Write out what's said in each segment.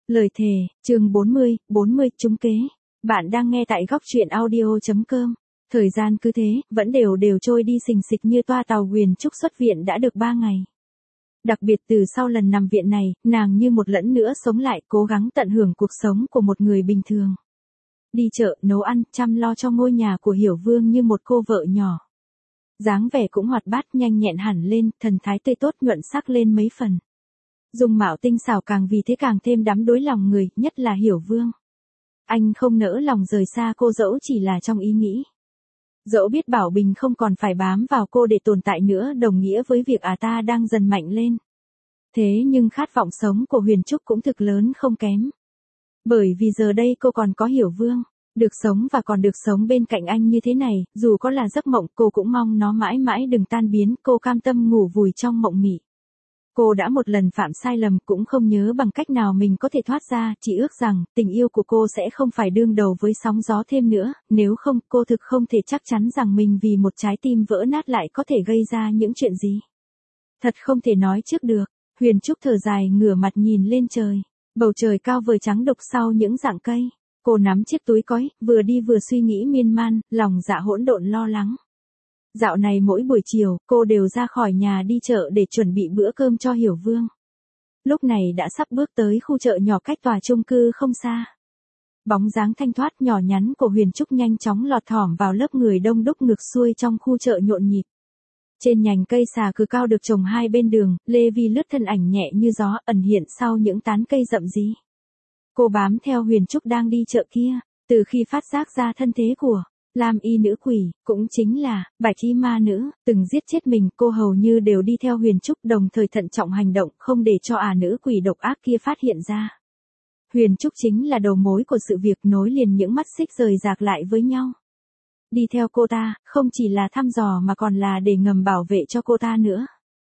Lời thề, chương 40 trúng kế. Bạn đang nghe tại góc truyện audio.com. Thời gian cứ thế, vẫn đều trôi đi xình xịch như toa tàu Huyền Trúc xuất viện đã được 3 ngày. Đặc biệt từ sau lần nằm viện này, nàng như một lần nữa sống lại, cố gắng tận hưởng cuộc sống của một người bình thường. Đi chợ, nấu ăn, chăm lo cho ngôi nhà của Hiểu Vương như một cô vợ nhỏ. Dáng vẻ cũng hoạt bát nhanh nhẹn hẳn lên, thần thái tươi tốt nhuận sắc lên mấy phần. Dung mạo tinh xảo càng vì thế càng thêm đắm đuối lòng người, nhất là Hiểu Vương. Anh không nỡ lòng rời xa cô dẫu chỉ là trong ý nghĩ. Dẫu biết Bảo Bình không còn phải bám vào cô để tồn tại nữa đồng nghĩa với việc ta đang dần mạnh lên. Thế nhưng khát vọng sống của Huyền Trúc cũng thực lớn không kém. Bởi vì giờ đây cô còn có Hiểu Vương, được sống và còn được sống bên cạnh anh như thế này, dù có là giấc mộng cô cũng mong nó mãi mãi đừng tan biến, cô cam tâm ngủ vùi trong mộng mị. Cô đã một lần phạm sai lầm cũng không nhớ bằng cách nào mình có thể thoát ra, chỉ ước rằng tình yêu của cô sẽ không phải đương đầu với sóng gió thêm nữa, nếu không cô thực không thể chắc chắn rằng mình vì một trái tim vỡ nát lại có thể gây ra những chuyện gì. Thật không thể nói trước được. Huyền Trúc thở dài ngửa mặt nhìn lên trời, bầu trời cao vời trắng đục sau những rặng cây. Cô nắm chiếc túi cói, vừa đi vừa suy nghĩ miên man, lòng dạ hỗn độn lo lắng. Dạo này mỗi buổi chiều, cô đều ra khỏi nhà đi chợ để chuẩn bị bữa cơm cho Hiểu Vương. Lúc này đã sắp bước tới khu chợ nhỏ cách tòa chung cư không xa. Bóng dáng thanh thoát nhỏ nhắn của Huyền Trúc nhanh chóng lọt thỏm vào lớp người đông đúc ngược xuôi trong khu chợ nhộn nhịp. Trên nhành cây xà cừ cao được trồng hai bên đường, Lê Vi lướt thân ảnh nhẹ như gió ẩn hiện sau những tán cây rậm rí. Cô bám theo Huyền Trúc đang đi chợ kia, từ khi phát giác ra thân thế của Lam Y nữ quỷ, cũng chính là Bạch Y ma nữ, từng giết chết mình, cô hầu như đều đi theo Huyền Trúc, đồng thời thận trọng hành động, không để cho nữ quỷ độc ác kia phát hiện ra. Huyền Trúc chính là đầu mối của sự việc, nối liền những mắt xích rời rạc lại với nhau. Đi theo cô ta, không chỉ là thăm dò mà còn là để ngầm bảo vệ cho cô ta nữa.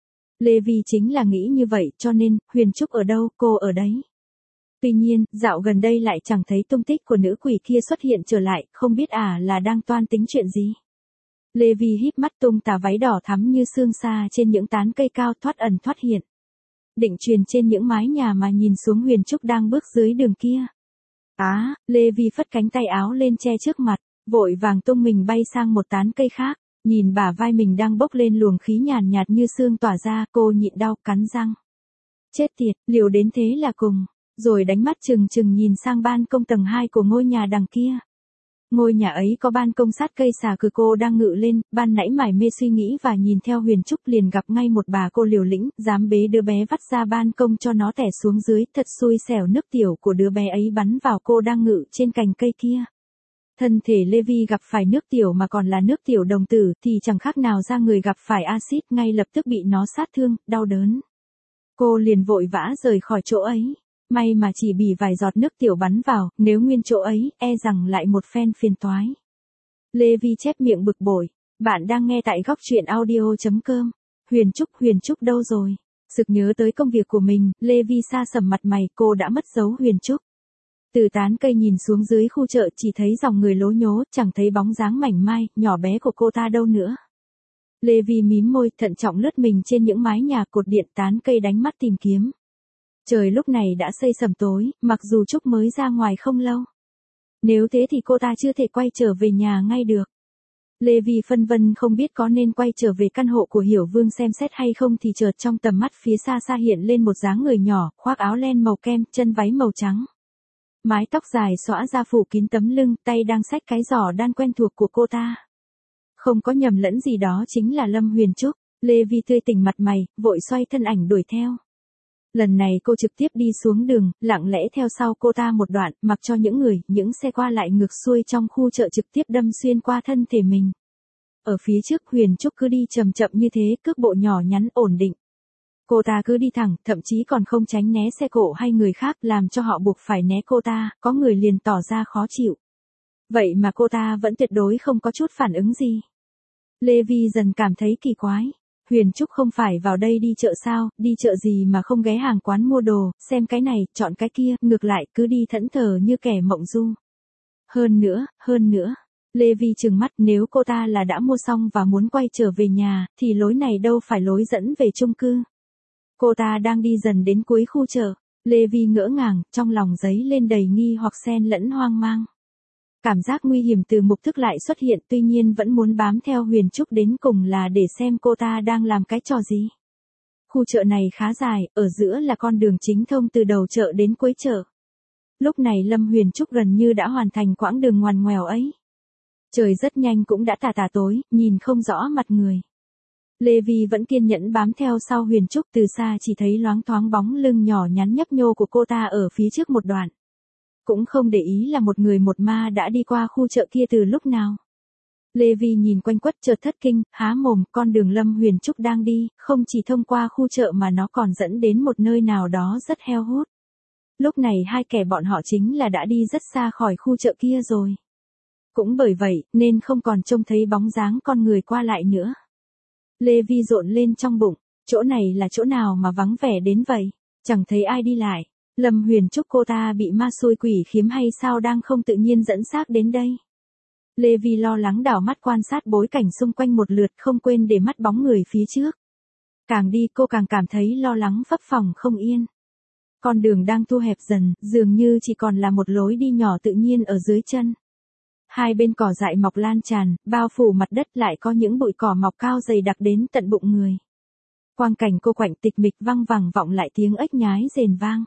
Lê Vi chính là nghĩ như vậy, cho nên, Huyền Trúc ở đâu, cô ở đấy. Tuy nhiên, dạo gần đây lại chẳng thấy tung tích của nữ quỷ kia xuất hiện trở lại, không biết là đang toan tính chuyện gì. Lê Vi híp mắt tung tà váy đỏ thắm như sương xa trên những tán cây cao thoát ẩn thoát hiện. Định truyền trên những mái nhà mà nhìn xuống Huyền Trúc đang bước dưới đường kia. Lê Vi phất cánh tay áo lên che trước mặt, vội vàng tung mình bay sang một tán cây khác, nhìn bả vai mình đang bốc lên luồng khí nhàn nhạt như sương tỏa ra, cô nhịn đau cắn răng. Chết tiệt, liều đến thế là cùng. Rồi đánh mắt chừng nhìn sang ban công tầng 2 của ngôi nhà đằng kia. Ngôi nhà ấy có ban công sát cây xà cừ, cô đang ngự lên, ban nãy mải mê suy nghĩ và nhìn theo Huyền Trúc liền gặp ngay một bà cô liều lĩnh, dám bế đứa bé vắt ra ban công cho nó tẻ xuống dưới, thật xui xẻo, nước tiểu của đứa bé ấy bắn vào cô đang ngự trên cành cây kia. Thân thể Lê Vi gặp phải nước tiểu mà còn là nước tiểu đồng tử thì chẳng khác nào ra người gặp phải axit, ngay lập tức bị nó sát thương, đau đớn. Cô liền vội vã rời khỏi chỗ ấy. May mà chỉ bị vài giọt nước tiểu bắn vào, nếu nguyên chỗ ấy, rằng lại một phen phiền toái. Lê Vi chép miệng bực bội. Bạn đang nghe tại góc truyện audio.com. Huyền Trúc đâu rồi? Sực nhớ tới công việc của mình, Lê Vi sa sầm mặt mày, cô đã mất dấu Huyền Trúc. Từ tán cây nhìn xuống dưới khu chợ chỉ thấy dòng người lố nhố, chẳng thấy bóng dáng mảnh mai, nhỏ bé của cô ta đâu nữa. Lê Vi mím môi, thận trọng lướt mình trên những mái nhà, cột điện, tán cây đánh mắt tìm kiếm. Trời lúc này đã xây sẩm tối, mặc dù Trúc mới ra ngoài không lâu. Nếu thế thì cô ta chưa thể quay trở về nhà ngay được. Lê Vi phân vân không biết có nên quay trở về căn hộ của Hiểu Vương xem xét hay không thì chợt trong tầm mắt phía xa xa hiện lên một dáng người nhỏ, khoác áo len màu kem, chân váy màu trắng. Mái tóc dài xõa ra phủ kín tấm lưng, tay đang xách cái giỏ đan quen thuộc của cô ta. Không có nhầm lẫn gì đó chính là Lâm Huyền Trúc. Lê Vi tươi tỉnh mặt mày, vội xoay thân ảnh đuổi theo. Lần này cô trực tiếp đi xuống đường, lặng lẽ theo sau cô ta một đoạn, mặc cho những xe qua lại ngược xuôi trong khu chợ trực tiếp đâm xuyên qua thân thể mình. Ở phía trước Huyền Trúc cứ đi chậm chậm như thế, cước bộ nhỏ nhắn ổn định. Cô ta cứ đi thẳng, thậm chí còn không tránh né xe cộ hay người khác, làm cho họ buộc phải né cô ta, có người liền tỏ ra khó chịu. Vậy mà cô ta vẫn tuyệt đối không có chút phản ứng gì. Lê Vi dần cảm thấy kỳ quái. Huyền Trúc không phải vào đây đi chợ sao, đi chợ gì mà không ghé hàng quán mua đồ, xem cái này, chọn cái kia, ngược lại cứ đi thẫn thờ như kẻ mộng du. Hơn nữa, Lê Vi trừng mắt, nếu cô ta là đã mua xong và muốn quay trở về nhà, thì lối này đâu phải lối dẫn về chung cư. Cô ta đang đi dần đến cuối khu chợ, Lê Vi ngỡ ngàng, trong lòng dấy lên đầy nghi hoặc xen lẫn hoang mang. Cảm giác nguy hiểm từ mục thức lại xuất hiện, tuy nhiên vẫn muốn bám theo Huyền Trúc đến cùng là để xem cô ta đang làm cái trò gì. Khu chợ này khá dài, ở giữa là con đường chính thông từ đầu chợ đến cuối chợ. Lúc này Lâm Huyền Trúc gần như đã hoàn thành quãng đường ngoằn ngoèo ấy. Trời rất nhanh cũng đã tà tà tối, nhìn không rõ mặt người. Lê Vi vẫn kiên nhẫn bám theo sau Huyền Trúc, từ xa chỉ thấy loáng thoáng bóng lưng nhỏ nhắn nhấp nhô của cô ta ở phía trước một đoạn. Cũng không để ý là một người một ma đã đi qua khu chợ kia từ lúc nào. Lê Vi nhìn quanh quất chợt thất kinh, há mồm, con đường Lâm Huyền Trúc đang đi, không chỉ thông qua khu chợ mà nó còn dẫn đến một nơi nào đó rất heo hút. Lúc này hai kẻ bọn họ chính là đã đi rất xa khỏi khu chợ kia rồi. Cũng bởi vậy, nên không còn trông thấy bóng dáng con người qua lại nữa. Lê Vi rộn lên trong bụng, chỗ này là chỗ nào mà vắng vẻ đến vậy, chẳng thấy ai đi lại. Lâm Huyền Trúc cô ta bị ma xui quỷ khiếm hay sao đang không tự nhiên dẫn xác đến đây. Lê Vi lo lắng đảo mắt quan sát bối cảnh xung quanh một lượt, không quên để mắt bóng người phía trước. Càng đi cô càng cảm thấy lo lắng phấp phồng không yên. Con đường đang thu hẹp dần, dường như chỉ còn là một lối đi nhỏ tự nhiên ở dưới chân. Hai bên cỏ dại mọc lan tràn, bao phủ mặt đất, lại có những bụi cỏ mọc cao dày đặc đến tận bụng người. Quang cảnh cô quạnh tịch mịch, văng vẳng vọng lại tiếng ếch nhái rền vang.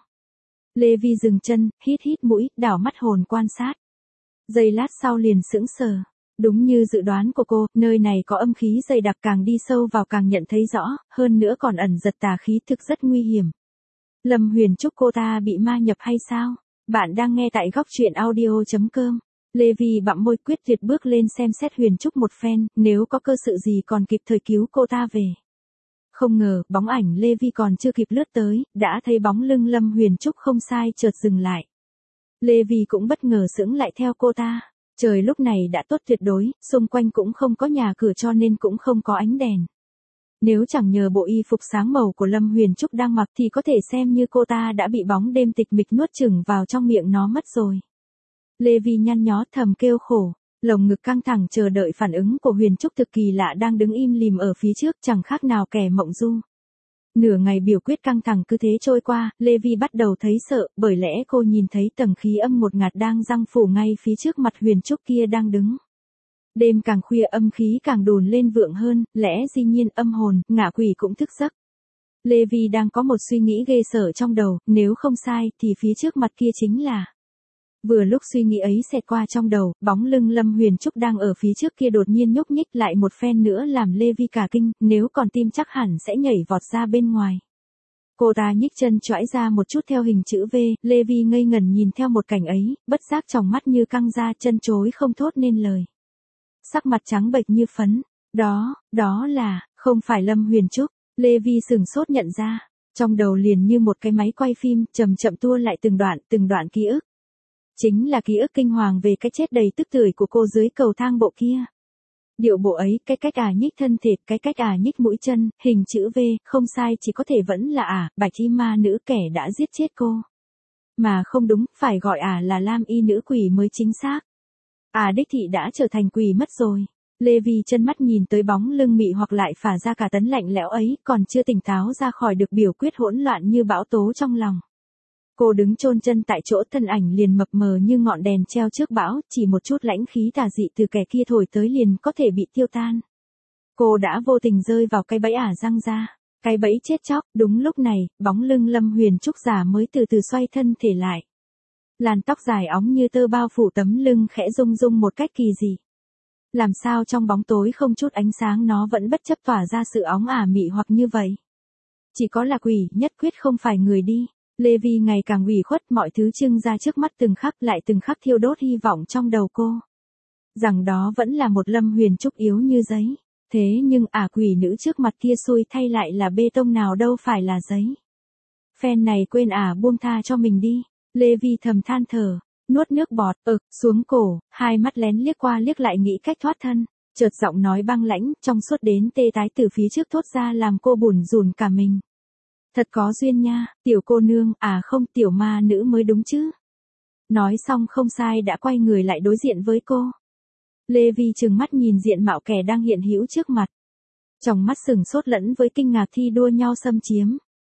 Lê Vi dừng chân, hít hít mũi, đảo mắt hồn quan sát. Giây lát sau liền sững sờ. Đúng như dự đoán của cô, nơi này có âm khí dày đặc, càng đi sâu vào càng nhận thấy rõ, hơn nữa còn ẩn giật tà khí thực rất nguy hiểm. Lâm Huyền Trúc cô ta bị ma nhập hay sao? Bạn đang nghe tại góc truyện audio.com. Lê Vi bặm môi quyết liệt bước lên xem xét Huyền Trúc một phen, nếu có cơ sự gì còn kịp thời cứu cô ta về. Không ngờ, bóng ảnh Lê Vi còn chưa kịp lướt tới, đã thấy bóng lưng Lâm Huyền Trúc không sai chợt dừng lại. Lê Vi cũng bất ngờ sững lại theo cô ta. Trời lúc này đã tốt tuyệt đối, xung quanh cũng không có nhà cửa cho nên cũng không có ánh đèn. Nếu chẳng nhờ bộ y phục sáng màu của Lâm Huyền Trúc đang mặc thì có thể xem như cô ta đã bị bóng đêm tịch mịch nuốt chửng vào trong miệng nó mất rồi. Lê Vi nhăn nhó thầm kêu khổ, lồng ngực căng thẳng chờ đợi phản ứng của Huyền Trúc thực kỳ lạ đang đứng im lìm ở phía trước, chẳng khác nào kẻ mộng du. Nửa ngày biểu quyết căng thẳng cứ thế trôi qua, Lê Vi bắt đầu thấy sợ, bởi lẽ cô nhìn thấy tầng khí âm ngột ngạt đang giăng phủ ngay phía trước mặt Huyền Trúc kia đang đứng. Đêm càng khuya âm khí càng đùn lên vượng hơn, lẽ dĩ nhiên âm hồn, ngạ quỷ cũng thức giấc. Lê Vi đang có một suy nghĩ ghê sợ trong đầu, nếu không sai thì phía trước mặt kia chính là... Vừa lúc suy nghĩ ấy xẹt qua trong đầu, bóng lưng Lâm Huyền Trúc đang ở phía trước kia đột nhiên nhúc nhích lại một phen nữa làm Lê Vi cả kinh, nếu còn tim chắc hẳn sẽ nhảy vọt ra bên ngoài. Cô ta nhích chân choãi ra một chút theo hình chữ V, Lê Vi ngây ngẩn nhìn theo một cảnh ấy, bất giác tròng mắt như căng ra, chân chối không thốt nên lời. Sắc mặt trắng bệch như phấn, đó là, không phải Lâm Huyền Trúc. Lê Vi sừng sốt nhận ra, trong đầu liền như một cái máy quay phim, chậm chậm tua lại từng đoạn ký ức. Chính là ký ức kinh hoàng về cái chết đầy tức tưởi của cô dưới cầu thang bộ kia. Điệu bộ ấy, cái cách nhích thân thịt, cái cách nhích mũi chân, hình chữ V, không sai, chỉ có thể vẫn là Bạch Y ma nữ kẻ đã giết chết cô. Mà không đúng, phải gọi là Lam Y nữ quỷ mới chính xác. Đích thị đã trở thành quỷ mất rồi. Lê Vi chân mắt nhìn tới bóng lưng mị hoặc lại phả ra cả tấn lạnh lẽo ấy, còn chưa tỉnh táo ra khỏi được biểu quyết hỗn loạn như bão tố trong lòng. Cô đứng chôn chân tại chỗ, thân ảnh liền mập mờ như ngọn đèn treo trước bão, chỉ một chút lãnh khí tà dị từ kẻ kia thổi tới liền có thể bị tiêu tan. Cô đã vô tình rơi vào cái bẫy răng ra, cái bẫy chết chóc. Đúng lúc này, bóng lưng Lâm Huyền Trúc già mới từ từ xoay thân thể lại. Làn tóc dài óng như tơ bao phủ tấm lưng khẽ rung rung một cách kỳ dị. Làm sao trong bóng tối không chút ánh sáng nó vẫn bất chấp tỏa ra sự óng mị hoặc như vậy. Chỉ có là quỷ, nhất quyết không phải người đi. Lê Vi ngày càng ủy khuất, mọi thứ trưng ra trước mắt từng khắc thiêu đốt hy vọng trong đầu cô. Rằng đó vẫn là một Lâm Huyền Trúc yếu như giấy. Thế nhưng quỷ nữ trước mặt kia xui thay lại là bê tông nào đâu phải là giấy. Phen này quên buông tha cho mình đi. Lê Vi thầm than thở, nuốt nước bọt, xuống cổ, hai mắt lén liếc qua liếc lại nghĩ cách thoát thân. Chợt giọng nói băng lãnh, trong suốt đến tê tái từ phía trước thốt ra làm cô bủn rủn cả mình. Thật có duyên nha, tiểu cô nương, không, tiểu ma nữ mới đúng chứ. Nói xong không sai đã quay người lại đối diện với cô. Lê Vi trừng mắt nhìn diện mạo kẻ đang hiện hữu trước mặt. Trong mắt sừng sốt lẫn với kinh ngạc thi đua nhau xâm chiếm.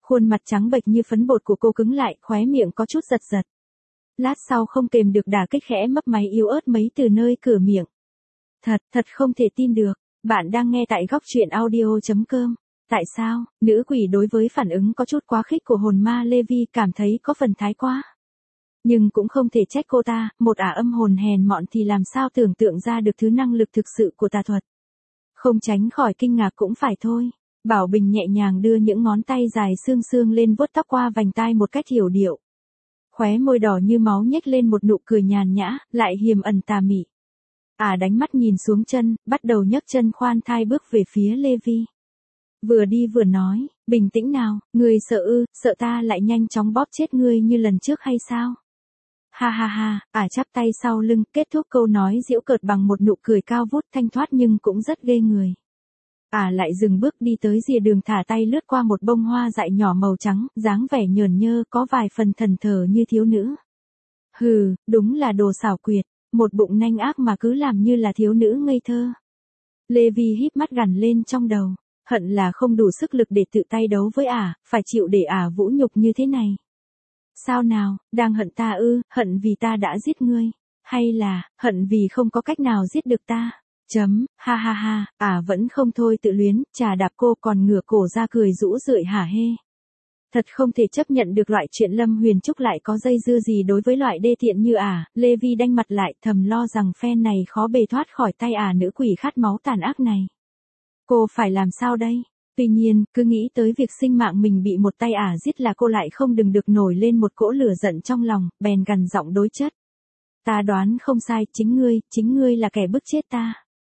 Khuôn mặt trắng bệch như phấn bột của cô cứng lại, khóe miệng có chút giật giật. Lát sau không kềm được đả kích khẽ mấp máy yếu ớt mấy từ nơi cửa miệng. Thật không thể tin được. Bạn đang nghe tại góc truyện audio.com. Tại sao, nữ quỷ đối với phản ứng có chút quá khích của hồn ma Levi cảm thấy có phần thái quá. Nhưng cũng không thể trách cô ta, một âm hồn hèn mọn thì làm sao tưởng tượng ra được thứ năng lực thực sự của tà thuật. Không tránh khỏi kinh ngạc cũng phải thôi. Bảo Bình nhẹ nhàng đưa những ngón tay dài xương xương lên vuốt tóc qua vành tai một cách hiểu điệu. Khóe môi đỏ như máu nhếch lên một nụ cười nhàn nhã, lại hiềm ẩn tà mị. Đánh mắt nhìn xuống chân, bắt đầu nhấc chân khoan thai bước về phía Levi. Vừa đi vừa nói, bình tĩnh nào, ngươi sợ ư, sợ ta lại nhanh chóng bóp chết ngươi như lần trước hay sao? Ha ha ha, chắp tay sau lưng, kết thúc câu nói giễu cợt bằng một nụ cười cao vút thanh thoát nhưng cũng rất ghê người. Lại dừng bước đi tới rìa đường thả tay lướt qua một bông hoa dại nhỏ màu trắng, dáng vẻ nhờn nhơ có vài phần thần thờ như thiếu nữ. Hừ, đúng là đồ xảo quyệt, một bụng nanh ác mà cứ làm như là thiếu nữ ngây thơ. Levi híp mắt gằn lên trong đầu, hận là không đủ sức lực để tự tay đấu với phải chịu để vũ nhục như thế này. Sao nào, đang hận ta ư, hận vì ta đã giết ngươi, hay là, hận vì không có cách nào giết được ta? Ha ha ha, vẫn không thôi tự luyến, chà đạp cô còn ngửa cổ ra cười rũ rượi hả hê. Thật không thể chấp nhận được loại chuyện Lâm Huyền Trúc lại có dây dưa gì đối với loại đê tiện như Levi đanh mặt lại thầm lo rằng phen này khó bề thoát khỏi tay nữ quỷ khát máu tàn ác này. Cô phải làm sao đây? Tuy nhiên, cứ nghĩ tới việc sinh mạng mình bị một tay giết là cô lại không đừng được nổi lên một cỗ lửa giận trong lòng, bèn gằn giọng đối chất. Ta đoán không sai, chính ngươi là kẻ bức chết ta.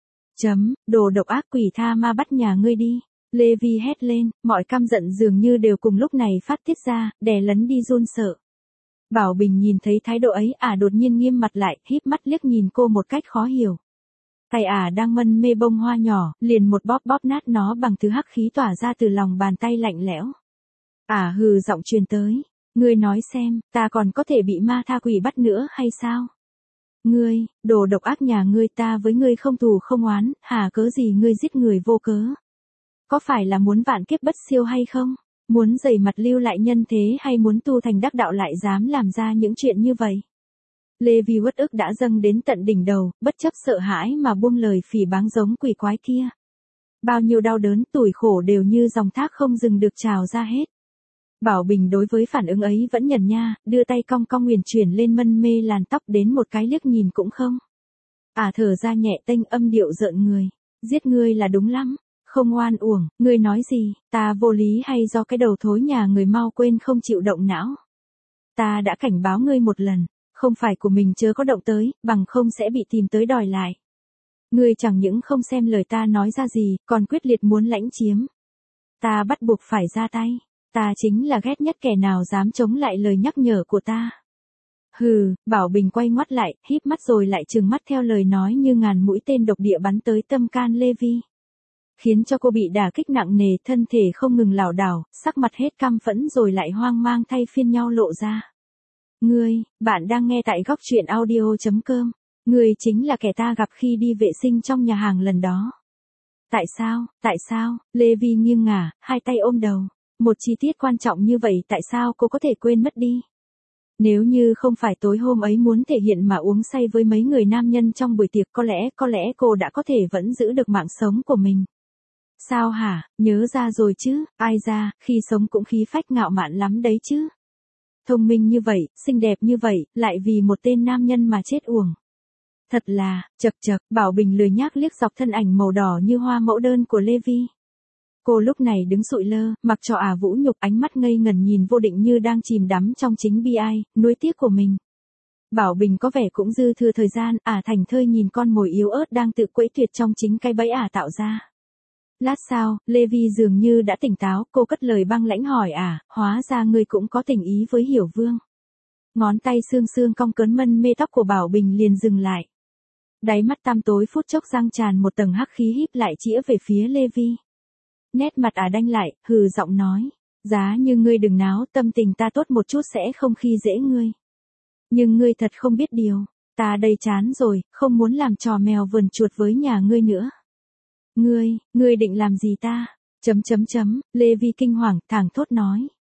Đồ độc ác quỷ tha ma bắt nhà ngươi đi. Levi hét lên, mọi căm giận dường như đều cùng lúc này phát tiết ra, đè lấn đi run sợ. Bảo Bình nhìn thấy thái độ ấy, đột nhiên nghiêm mặt lại, híp mắt liếc nhìn cô một cách khó hiểu. Tay đang mân mê bông hoa nhỏ, liền một bóp nát nó bằng thứ hắc khí tỏa ra từ lòng bàn tay lạnh lẽo. Hừ giọng truyền tới, ngươi nói xem, ta còn có thể bị ma tha quỷ bắt nữa hay sao? Ngươi, đồ độc ác nhà ngươi, ta với ngươi không thù không oán, cớ gì ngươi giết người vô cớ? Có phải là muốn vạn kiếp bất siêu hay không? Muốn dày mặt lưu lại nhân thế hay muốn tu thành đắc đạo lại dám làm ra những chuyện như vậy? Levi uất ức đã dâng đến tận đỉnh đầu, bất chấp sợ hãi mà buông lời phỉ báng giống quỷ quái kia. Bao nhiêu đau đớn, tủi khổ đều như dòng thác không dừng được trào ra hết. Bảo Bình đối với phản ứng ấy vẫn nhẩn nha, đưa tay cong cong huyền chuyển lên mân mê làn tóc đến một cái liếc nhìn cũng không. Thở ra nhẹ tênh âm điệu rợn người, giết ngươi là đúng lắm, không oan uổng, ngươi nói gì, ta vô lý hay do cái đầu thối nhà người mau quên không chịu động não. Ta đã cảnh báo ngươi một lần, không phải của mình chớ có động tới, bằng không sẽ bị tìm tới đòi lại. Ngươi chẳng những không xem lời ta nói ra gì, còn quyết liệt muốn lãnh chiếm. Ta bắt buộc phải ra tay. Ta chính là ghét nhất kẻ nào dám chống lại lời nhắc nhở của ta. Hừ, Bảo Bình quay ngoắt lại, híp mắt rồi lại trừng mắt theo lời nói như ngàn mũi tên độc địa bắn tới tâm can Levi. Khiến cho cô bị đả kích nặng nề, thân thể không ngừng lảo đảo, sắc mặt hết căm phẫn rồi lại hoang mang thay phiên nhau lộ ra. Bạn đang nghe tại góc truyện audio.com. Ngươi chính là kẻ ta gặp khi đi vệ sinh trong nhà hàng lần đó. Tại sao, Levi nghiêng ngả, hai tay ôm đầu. Một chi tiết quan trọng như vậy tại sao cô có thể quên mất đi? Nếu như không phải tối hôm ấy muốn thể hiện mà uống say với mấy người nam nhân trong buổi tiệc có lẽ cô đã có thể vẫn giữ được mạng sống của mình. Sao hả, nhớ ra rồi chứ, ai ra, khi sống cũng khí phách ngạo mạn lắm đấy chứ. Thông minh như vậy, xinh đẹp như vậy, lại vì một tên nam nhân mà chết uổng. Thật là, chậc, Bảo Bình lười nhác liếc dọc thân ảnh màu đỏ như hoa mẫu đơn của Levi. Cô lúc này đứng sụi lơ, mặc cho vũ nhục, ánh mắt ngây ngẩn nhìn vô định như đang chìm đắm trong chính bi ai, nuối tiếc của mình. Bảo Bình có vẻ cũng dư thừa thời gian, thành thơi nhìn con mồi yếu ớt đang tự quẫy tuyệt trong chính cái bẫy tạo ra. Lát sau, Levi dường như đã tỉnh táo, cô cất lời băng lãnh hỏi hóa ra ngươi cũng có tình ý với Hiểu Vương. Ngón tay xương xương cong cớn mân mê tóc của Bảo Bình liền dừng lại. Đáy mắt tăm tối phút chốc giăng tràn một tầng hắc khí híp lại chĩa về phía Levi. Nét mặt đanh lại, hừ giọng nói, giá như ngươi đừng náo, tâm tình ta tốt một chút sẽ không khi dễ ngươi. Nhưng ngươi thật không biết điều, ta đây chán rồi, không muốn làm trò mèo vườn chuột với nhà ngươi nữa. Ngươi định làm gì ta? Levi kinh hoàng, thảng thốt nói,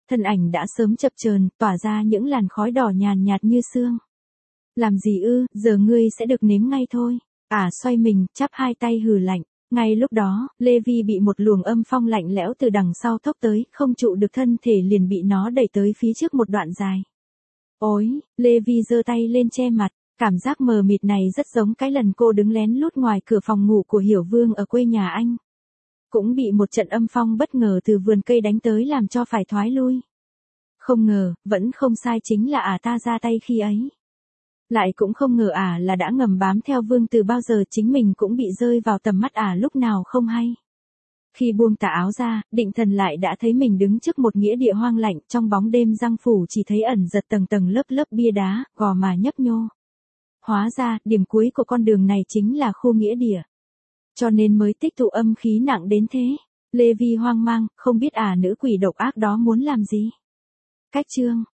thân ảnh đã sớm chập chờn, tỏa ra những làn khói đỏ nhàn nhạt như sương. Làm gì ư, giờ ngươi sẽ được nếm ngay thôi. Xoay mình, chắp hai tay hừ lạnh. Ngay lúc đó, Levi bị một luồng âm phong lạnh lẽo từ đằng sau thốc tới, không trụ được thân thể liền bị nó đẩy tới phía trước một đoạn dài. Ôi, Levi giơ tay lên che mặt, cảm giác mờ mịt này rất giống cái lần cô đứng lén lút ngoài cửa phòng ngủ của Hiểu Vương ở quê nhà anh. Cũng bị một trận âm phong bất ngờ từ vườn cây đánh tới làm cho phải thoái lui. Không ngờ, vẫn không sai chính là ta ra tay khi ấy. Lại cũng không ngờ là đã ngầm bám theo Vương từ bao giờ, chính mình cũng bị rơi vào tầm mắt lúc nào không hay. Khi buông tà áo ra, định thần lại đã thấy mình đứng trước một nghĩa địa hoang lạnh, trong bóng đêm giăng phủ chỉ thấy ẩn giật tầng tầng lớp lớp bia đá, gò mà nhấp nhô. Hóa ra, điểm cuối của con đường này chính là khu nghĩa địa. Cho nên mới tích tụ âm khí nặng đến thế. Levi hoang mang, không biết nữ quỷ độc ác đó muốn làm gì. Cách chương